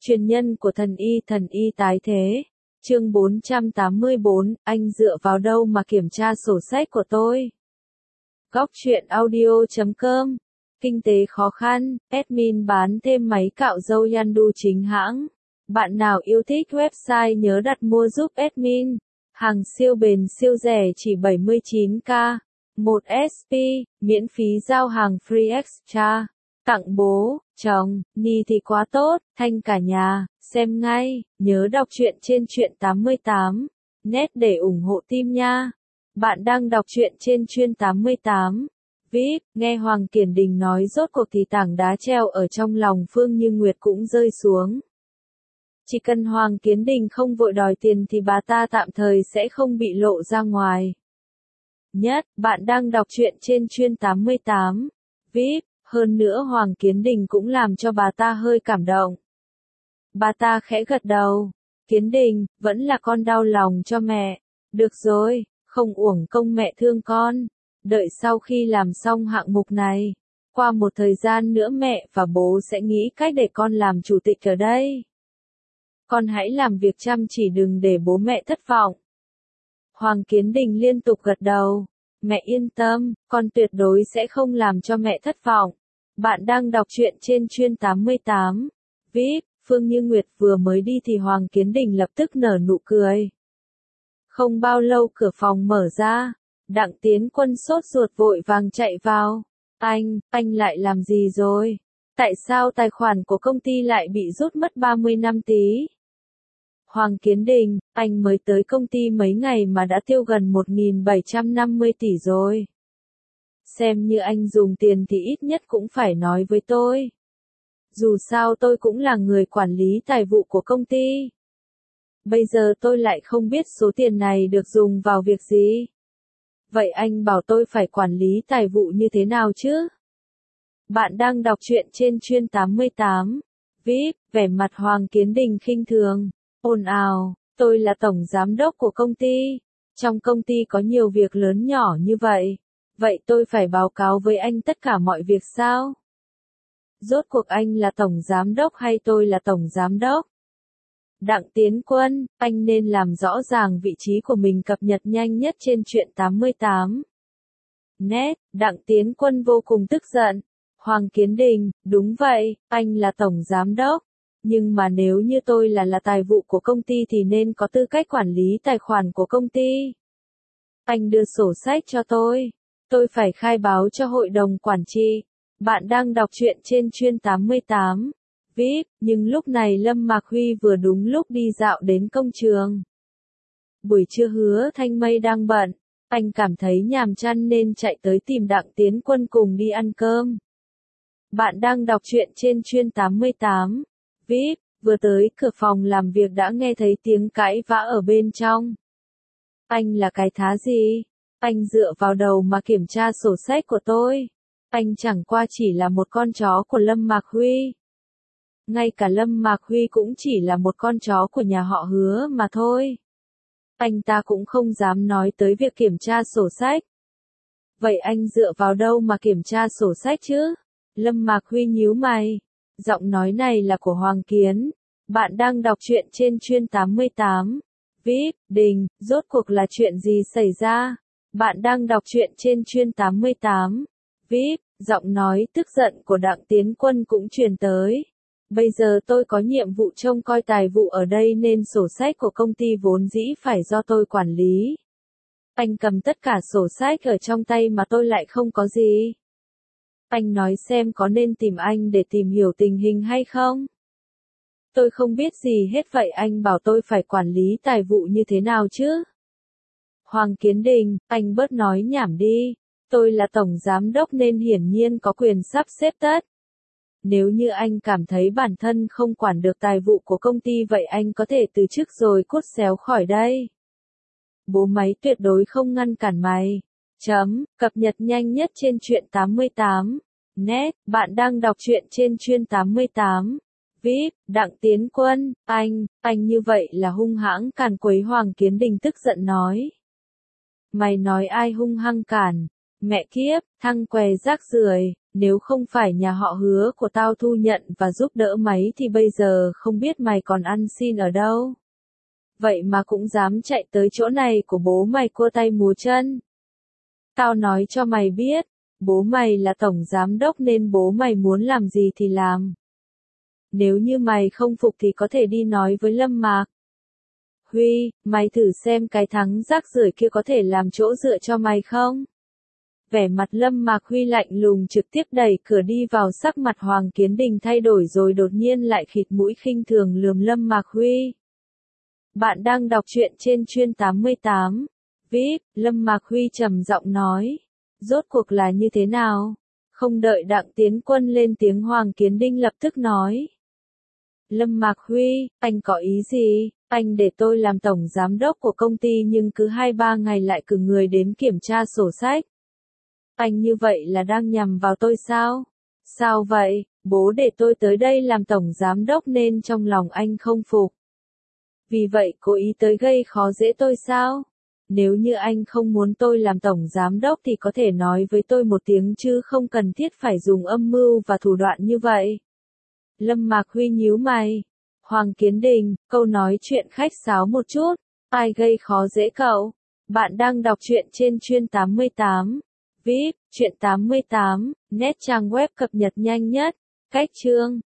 Truyền nhân của thần y tái thế. Chương 484, anh dựa vào đâu mà kiểm tra sổ sách của tôi? Góc truyện audio.com. Kinh tế khó khăn, admin bán thêm máy cạo râu Yandu chính hãng. Bạn nào yêu thích website nhớ đặt mua giúp admin. Hàng siêu bền siêu rẻ chỉ 79k. 1 SP, miễn phí giao hàng free extra. Tặng bố, chồng, ni thì quá tốt, thanh cả nhà, xem ngay, nhớ đọc truyện trên truyện 88, net để ủng hộ team nha. Bạn đang đọc truyện trên truyện 88. VIP, nghe Hoàng Kiển Đình nói rốt cuộc thì tảng đá treo ở trong lòng Phương Như Nguyệt cũng rơi xuống. Chỉ cần Hoàng Kiến Đình không vội đòi tiền thì bà ta tạm thời sẽ không bị lộ ra ngoài. Nhất, bạn đang đọc truyện trên truyện 88. VIP, hơn nữa Hoàng Kiến Đình cũng làm cho bà ta hơi cảm động. Bà ta khẽ gật đầu. Kiến Đình, vẫn là con đau lòng cho mẹ. Được rồi, không uổng công mẹ thương con. Đợi sau khi làm xong hạng mục này, qua một thời gian nữa mẹ và bố sẽ nghĩ cách để con làm chủ tịch ở đây. Con hãy làm việc chăm chỉ đừng để bố mẹ thất vọng. Hoàng Kiến Đình liên tục gật đầu. Mẹ yên tâm, con tuyệt đối sẽ không làm cho mẹ thất vọng. Bạn đang đọc truyện trên truyện 88. VIP, Phương Như Nguyệt vừa mới đi thì Hoàng Kiến Đình lập tức nở nụ cười. Không bao lâu cửa phòng mở ra. Đặng Tiến Quân sốt ruột vội vàng chạy vào. Anh lại làm gì rồi? Tại sao tài khoản của công ty lại bị rút mất 30 tỷ? Hoàng Kiến Đình, anh mới tới công ty mấy ngày mà đã tiêu gần 1.750 tỷ rồi. Xem như anh dùng tiền thì ít nhất cũng phải nói với tôi. Dù sao tôi cũng là người quản lý tài vụ của công ty. Bây giờ tôi lại không biết số tiền này được dùng vào việc gì. Vậy anh bảo tôi phải quản lý tài vụ như thế nào chứ? Bạn đang đọc truyện trên truyện 88. VIP, vẻ mặt Hoàng Kiến Đình khinh thường. Ồn ào, tôi là tổng giám đốc của công ty. Trong công ty có nhiều việc lớn nhỏ như vậy. Vậy tôi phải báo cáo với anh tất cả mọi việc sao? Rốt cuộc anh là tổng giám đốc hay tôi là tổng giám đốc? Đặng Tiến Quân, anh nên làm rõ ràng vị trí của mình cập nhật nhanh nhất trên truyện 88. Net, Đặng Tiến Quân vô cùng tức giận. Hoàng Kiến Đình, đúng vậy, anh là tổng giám đốc. Nhưng mà nếu như tôi là tài vụ của công ty thì nên có tư cách quản lý tài khoản của công ty. Anh đưa sổ sách cho tôi phải khai báo cho hội đồng quản trị. Bạn đang đọc truyện trên truyện 88. VIP, nhưng lúc này Lâm Mạc Huy vừa đúng lúc đi dạo đến công trường. Buổi trưa Hứa Thanh Mây đang bận, anh cảm thấy nhàm chán nên chạy tới tìm Đặng Tiến Quân cùng đi ăn cơm. Bạn đang đọc truyện trên truyện 88. VIP, vừa tới cửa phòng làm việc đã nghe thấy tiếng cãi vã ở bên trong. Anh là cái thá gì? Anh dựa vào đầu mà kiểm tra sổ sách của tôi. Anh chẳng qua chỉ là một con chó của Lâm Mạc Huy. Ngay cả Lâm Mạc Huy cũng chỉ là một con chó của nhà họ Hứa mà thôi. Anh ta cũng không dám nói tới việc kiểm tra sổ sách. Vậy anh dựa vào đâu mà kiểm tra sổ sách chứ? Lâm Mạc Huy nhíu mày. Giọng nói này là của Hoàng Kiến. Bạn đang đọc truyện trên truyện 88. VIP, Đình, rốt cuộc là chuyện gì xảy ra? Bạn đang đọc truyện trên truyện 88. VIP, giọng nói tức giận của Đặng Tiến Quân cũng truyền tới. Bây giờ tôi có nhiệm vụ trông coi tài vụ ở đây nên sổ sách của công ty vốn dĩ phải do tôi quản lý. Anh cầm tất cả sổ sách ở trong tay mà tôi lại không có gì. Anh nói xem có nên tìm anh để tìm hiểu tình hình hay không? Tôi không biết gì hết vậy anh bảo tôi phải quản lý tài vụ như thế nào chứ? Hoàng Kiến Đình, anh bớt nói nhảm đi. Tôi là tổng giám đốc nên hiển nhiên có quyền sắp xếp tất. Nếu như anh cảm thấy bản thân không quản được tài vụ của công ty vậy anh có thể từ chức rồi cút xéo khỏi đây. Bố máy tuyệt đối không ngăn cản mày. Cập nhật nhanh nhất trên truyện 88. Net, bạn đang đọc truyện trên truyện 88. VIP, Đặng Tiến Quân, anh như vậy là hung hãng càn quấy. Hoàng Kiến Đình tức giận nói. Mày nói ai hung hăng cản? Mẹ kiếp, thằng què rác rưởi, nếu không phải nhà họ Hứa của tao thu nhận và giúp đỡ mày thì bây giờ không biết mày còn ăn xin ở đâu. Vậy mà cũng dám chạy tới chỗ này của bố mày cua tay múa chân. Tao nói cho mày biết, bố mày là tổng giám đốc nên bố mày muốn làm gì thì làm. Nếu như mày không phục thì có thể đi nói với Lâm Mạc. Huy, mày thử xem cái thằng rác rưởi kia có thể làm chỗ dựa cho mày không? Vẻ mặt Lâm Mạc Huy lạnh lùng trực tiếp đẩy cửa đi vào, sắc mặt Hoàng Kiến Đình thay đổi rồi đột nhiên lại khịt mũi khinh thường lườm Lâm Mạc Huy. Bạn đang đọc truyện trên Chuyên 88. VIP, Lâm Mạc Huy trầm giọng nói. Rốt cuộc là như thế nào? Không đợi Đặng Tiến Quân lên tiếng, Hoàng Kiến Đình lập tức nói. Lâm Mạc Huy, anh có ý gì? Anh để tôi làm tổng giám đốc của công ty nhưng cứ 2-3 ngày lại cử người đến kiểm tra sổ sách. Anh như vậy là đang nhằm vào tôi sao? Sao vậy? Bố để tôi tới đây làm tổng giám đốc nên trong lòng anh không phục. Vì vậy cố ý tới gây khó dễ tôi sao? Nếu như anh không muốn tôi làm tổng giám đốc thì có thể nói với tôi một tiếng chứ không cần thiết phải dùng âm mưu và thủ đoạn như vậy. Lâm Mạc Huy nhíu mày. Hoàng Kiến Đình, câu nói chuyện khách sáo một chút. Ai gây khó dễ cậu? Bạn đang đọc truyện trên Chuyên 88. VIP, truyện 88, net trang web cập nhật nhanh nhất. Cách chương.